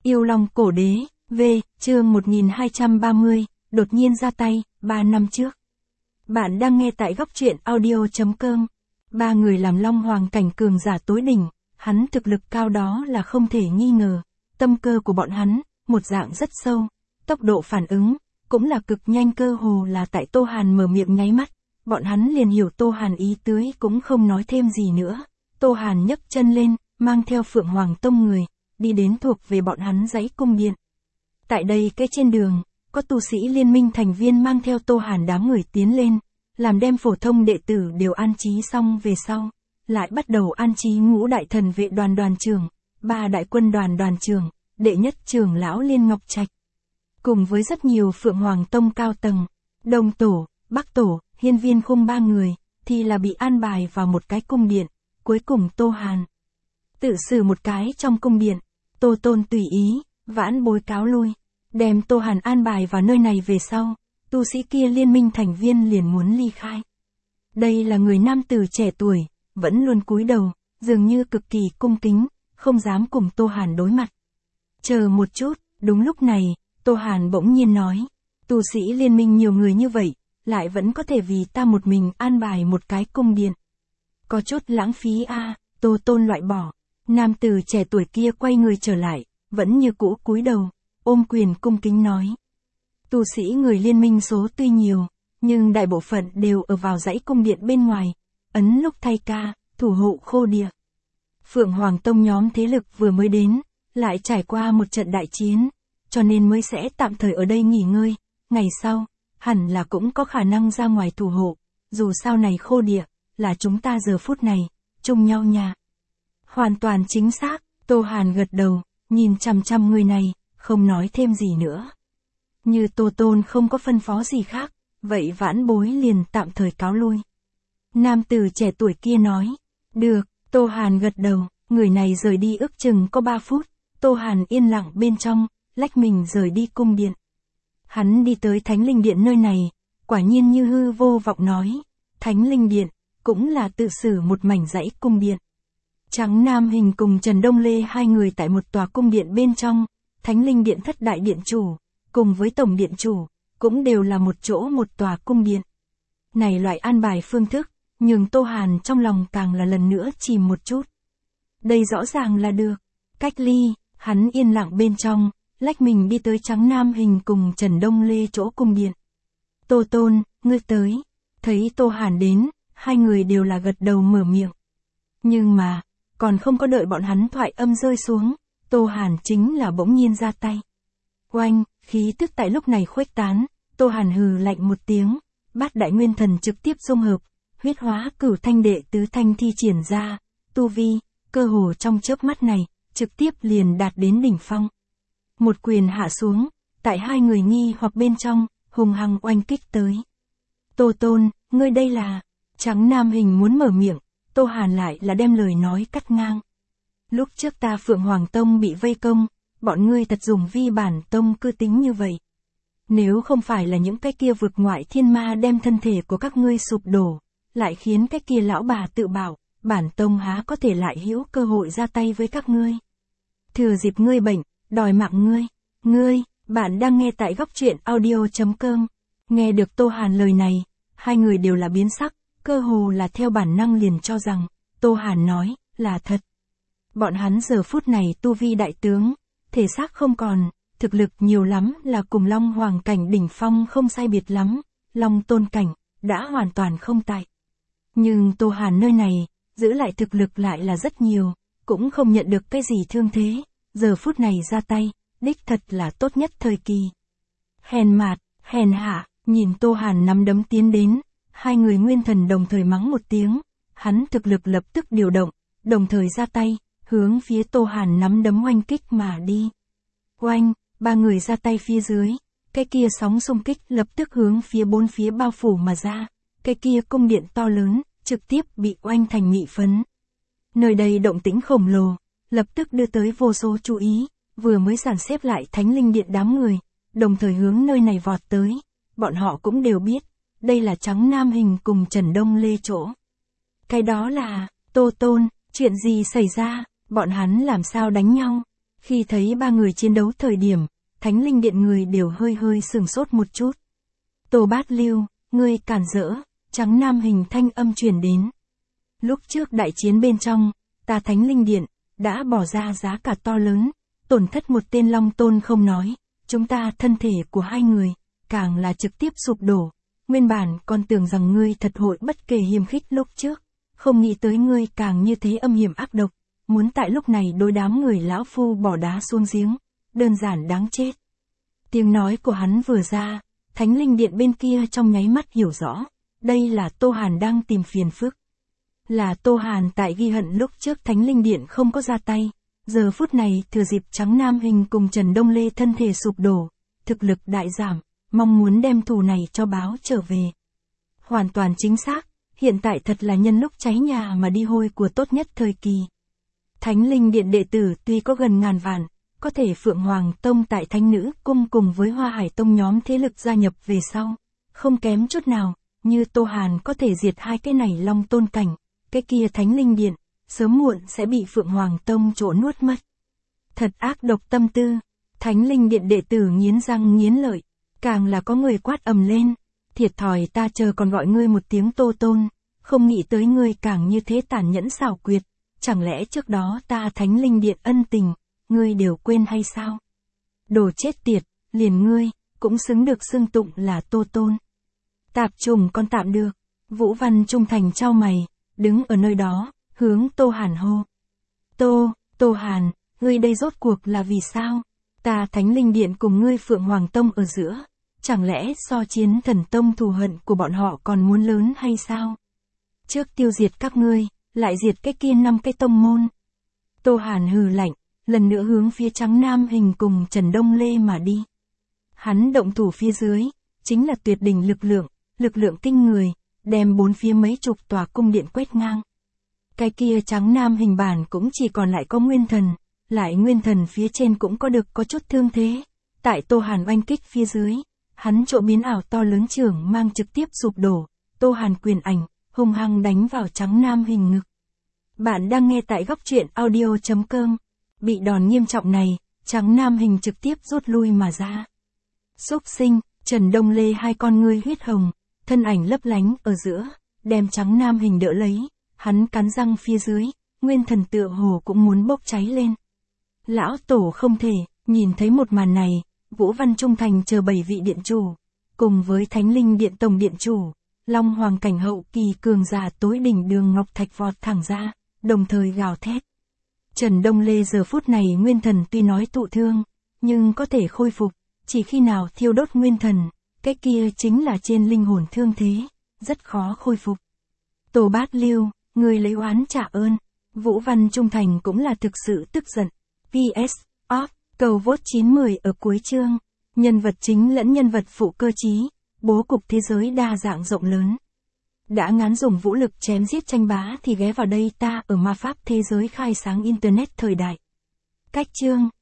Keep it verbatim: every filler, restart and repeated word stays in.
Yêu Long Cổ Đế, V, chương một nghìn hai trăm ba mươi, đột nhiên ra tay, ba năm trước. Bạn đang nghe tại góc truyện audio chấm com. Ba người làm Long Hoàng cảnh cường giả tối đỉnh, hắn thực lực cao đó là không thể nghi ngờ. Tâm cơ của bọn hắn, một dạng rất sâu. Tốc độ phản ứng, cũng là cực nhanh, cơ hồ là tại Tô Hàn mở miệng nháy mắt. Bọn hắn liền hiểu Tô Hàn ý tứ, cũng không nói thêm gì nữa. Tô Hàn nhấc chân lên, mang theo Phượng Hoàng Tông người, đi đến thuộc về bọn hắn dãy cung điện. Tại đây cái trên đường, có tu sĩ liên minh thành viên mang theo Tô Hàn đám người tiến lên, làm đem phổ thông đệ tử đều an trí xong về sau, lại bắt đầu an trí ngũ đại thần vệ đoàn đoàn trưởng, ba đại quân đoàn đoàn trưởng, đệ nhất trưởng lão Liên Ngọc Trạch. Cùng với rất nhiều Phượng Hoàng Tông cao tầng, Đông Tổ, Bắc Tổ, Hiên Viên Khung ba người, thì là bị an bài vào một cái cung điện, cuối cùng Tô Hàn tự xử một cái trong cung điện. Tô Tôn tùy ý, vãn bối cáo lui, đem Tô Hàn an bài vào nơi này về sau, tu sĩ kia liên minh thành viên liền muốn ly khai. Đây là người nam tử trẻ tuổi, vẫn luôn cúi đầu, dường như cực kỳ cung kính, không dám cùng Tô Hàn đối mặt. Chờ một chút, đúng lúc này, Tô Hàn bỗng nhiên nói, tu sĩ liên minh nhiều người như vậy, lại vẫn có thể vì ta một mình an bài một cái cung điện. Có chút lãng phí a. À, Tô Tôn loại bỏ. Nam tử trẻ tuổi kia quay người trở lại, vẫn như cũ cúi đầu, ôm quyền cung kính nói. Tu sĩ người liên minh số tuy nhiều, nhưng đại bộ phận đều ở vào dãy cung điện bên ngoài, ấn lúc thay ca, thủ hộ khô địa. Phượng Hoàng Tông nhóm thế lực vừa mới đến, lại trải qua một trận đại chiến, cho nên mới sẽ tạm thời ở đây nghỉ ngơi, ngày sau, hẳn là cũng có khả năng ra ngoài thủ hộ, dù sao này khô địa, là chúng ta giờ phút này, chung nhau nhà. Hoàn toàn chính xác, Tô Hàn gật đầu, nhìn chằm chằm người này, không nói thêm gì nữa. Như Tô Tôn không có phân phó gì khác, vậy vãn bối liền tạm thời cáo lui. Nam tử trẻ tuổi kia nói, được, Tô Hàn gật đầu, người này rời đi ước chừng có ba phút, Tô Hàn yên lặng bên trong, lách mình rời đi cung điện. Hắn đi tới Thánh Linh Điện nơi này, quả nhiên như hư vô vọng nói, Thánh Linh Điện, cũng là tự xử một mảnh dãy cung điện. Trắng Nam Hình cùng Trần Đông Lê hai người tại một tòa cung điện bên trong, Thánh Linh Điện thất đại điện chủ, cùng với tổng điện chủ, cũng đều là một chỗ một tòa cung điện. Này loại an bài phương thức, nhường Tô Hàn trong lòng càng là lần nữa chìm một chút. Đây rõ ràng là được. Cách ly, hắn yên lặng bên trong, lách mình đi tới Trắng Nam Hình cùng Trần Đông Lê chỗ cung điện. Tô Tôn, ngươi tới. Thấy Tô Hàn đến, hai người đều là gật đầu mở miệng. Nhưng mà, còn không có đợi bọn hắn thoại âm rơi xuống, Tô Hàn chính là bỗng nhiên ra tay. Oanh, khí tức tại lúc này khuếch tán, Tô Hàn hừ lạnh một tiếng, bát đại nguyên thần trực tiếp dung hợp, huyết hóa cửu thanh đệ tứ thanh thi triển ra, tu vi, cơ hồ trong chớp mắt này, trực tiếp liền đạt đến đỉnh phong. Một quyền hạ xuống, tại hai người nghi hoặc bên trong, hùng hăng oanh kích tới. Tô Tôn, ngươi đây là, Trắng Nam Hình muốn mở miệng, Tô Hàn lại là đem lời nói cắt ngang. Lúc trước ta Phượng Hoàng Tông bị vây công, bọn ngươi thật dùng vi bản tông cư tính như vậy. Nếu không phải là những cái kia vực ngoại thiên ma đem thân thể của các ngươi sụp đổ, lại khiến cái kia lão bà tự bảo, bản tông há có thể lại hữu cơ hội ra tay với các ngươi. Thừa dịp ngươi bệnh, đòi mạng ngươi. Ngươi, bạn đang nghe tại góc truyện audio chấm com. Nghe được Tô Hàn lời này, hai người đều là biến sắc, cơ hồ là theo bản năng liền cho rằng, Tô Hàn nói, là thật. Bọn hắn giờ phút này tu vi đại tướng, thể xác không còn, thực lực nhiều lắm là cùng Long Hoàng cảnh đỉnh phong không sai biệt lắm, Long Tôn cảnh, đã hoàn toàn không tại. Nhưng Tô Hàn nơi này, giữ lại thực lực lại là rất nhiều, cũng không nhận được cái gì thương thế, giờ phút này ra tay, đích thật là tốt nhất thời kỳ. Hèn mạt, hèn hạ, nhìn Tô Hàn nắm đấm tiến đến, hai người nguyên thần đồng thời mắng một tiếng, hắn thực lực lập tức điều động, đồng thời ra tay, hướng phía Tô Hàn nắm đấm oanh kích mà đi. Oanh, ba người ra tay phía dưới, cái kia sóng xung kích lập tức hướng phía bốn phía bao phủ mà ra, cái kia cung điện to lớn, trực tiếp bị oanh thành mị phấn. Nơi đây động tĩnh khổng lồ, lập tức đưa tới vô số chú ý, vừa mới dàn xếp lại Thánh Linh Điện đám người, đồng thời hướng nơi này vọt tới, bọn họ cũng đều biết, đây là Trắng Nam Hình cùng Trần Đông Lê chỗ. Cái đó là, Tô Tôn, chuyện gì xảy ra, bọn hắn làm sao đánh nhau? Khi thấy ba người chiến đấu thời điểm, Thánh Linh Điện người đều hơi hơi sừng sốt một chút. Tô Bát Lưu, ngươi cản rỡ, Trắng Nam Hình thanh âm truyền đến. Lúc trước đại chiến bên trong, ta Thánh Linh Điện, đã bỏ ra giá cả to lớn, tổn thất một tên Long Tôn không nói, chúng ta thân thể của hai người, càng là trực tiếp sụp đổ. Nguyên bản còn tưởng rằng ngươi thật hội bất kể hiềm khích lúc trước, không nghĩ tới ngươi càng như thế âm hiểm ác độc, muốn tại lúc này đối đám người lão phu bỏ đá xuống giếng, đơn giản đáng chết. Tiếng nói của hắn vừa ra, Thánh Linh Điện bên kia trong nháy mắt hiểu rõ, đây là Tô Hàn đang tìm phiền phức. Là Tô Hàn tại ghi hận lúc trước Thánh Linh Điện không có ra tay, giờ phút này thừa dịp Trắng Nam Hình cùng Trần Đông Lê thân thể sụp đổ, thực lực đại giảm, mong muốn đem thù này cho báo trở về. Hoàn toàn chính xác, hiện tại thật là nhân lúc cháy nhà mà đi hôi của tốt nhất thời kỳ. Thánh Linh Điện đệ tử tuy có gần ngàn vạn, có thể Phượng Hoàng Tông tại Thánh Nữ Cung cùng với Hoa Hải Tông nhóm thế lực gia nhập về sau, không kém chút nào, như Tô Hàn có thể diệt hai cái này Long Tôn cảnh, cái kia Thánh Linh Điện, sớm muộn sẽ bị Phượng Hoàng Tông trổ nuốt mất. Thật ác độc tâm tư, Thánh Linh Điện đệ tử nghiến răng nghiến lợi, càng là có người quát ầm lên, thiệt thòi ta chờ còn gọi ngươi một tiếng Tô Tôn, không nghĩ tới ngươi càng như thế tàn nhẫn xảo quyệt, chẳng lẽ trước đó ta Thánh Linh Điện ân tình, ngươi đều quên hay sao? Đồ chết tiệt, liền ngươi, cũng xứng được xưng tụng là Tô Tôn. Tạp trùng con tạm được, Vũ Văn Trung Thành trao mày, đứng ở nơi đó, hướng Tô Hàn hô. Tô, Tô Hàn, ngươi đây rốt cuộc là vì sao? Ta Thánh Linh Điện cùng ngươi Phượng Hoàng Tông ở giữa, chẳng lẽ so Chiến Thần Tông thù hận của bọn họ còn muốn lớn hay sao? Trước tiêu diệt các ngươi, lại diệt cái kia năm cái tông môn. Tô Hàn hừ lạnh, lần nữa hướng phía Trắng Nam Hình cùng Trần Đông Lê mà đi. Hắn động thủ phía dưới, chính là tuyệt đỉnh lực lượng, lực lượng kinh người, đem bốn phía mấy chục tòa cung điện quét ngang. Cái kia Trắng Nam Hình bản cũng chỉ còn lại có nguyên thần, lại nguyên thần phía trên cũng có được có chút thương thế. Tại Tô Hàn oanh kích phía dưới, hắn chỗ biến ảo to lớn trưởng mang trực tiếp sụp đổ, Tô Hàn quyền ảnh, hung hăng đánh vào Trắng Nam Hình ngực. Bạn đang nghe tại góc truyện audio chấm com. Bị đòn nghiêm trọng này, Trắng Nam Hình trực tiếp rút lui mà ra. Xúc sinh, Trần Đông Lê hai con ngươi huyết hồng, thân ảnh lấp lánh ở giữa, đem Trắng Nam Hình đỡ lấy, hắn cắn răng phía dưới, nguyên thần tựa hồ cũng muốn bốc cháy lên. Lão tổ không thể, nhìn thấy một màn này, Vũ Văn Trung Thành chờ bảy vị điện chủ, cùng với Thánh Linh Điện tổng điện chủ, Long Hoàng cảnh hậu kỳ cường giả tối đỉnh Đường Ngọc Thạch vọt thẳng ra, đồng thời gào thét. Trần Đông Lê giờ phút này nguyên thần tuy nói thụ thương, nhưng có thể khôi phục, chỉ khi nào thiêu đốt nguyên thần, cái kia chính là trên linh hồn thương thế, rất khó khôi phục. Tô Bát Lưu, người lấy oán trả ơn, Vũ Văn Trung Thành cũng là thực sự tức giận. pê ét, off, cầu vote chín mười ở cuối chương, nhân vật chính lẫn nhân vật phụ cơ chí, bố cục thế giới đa dạng rộng lớn. Đã ngán dùng vũ lực chém giết tranh bá thì ghé vào đây ta ở ma pháp thế giới khai sáng internet thời đại. Cách chương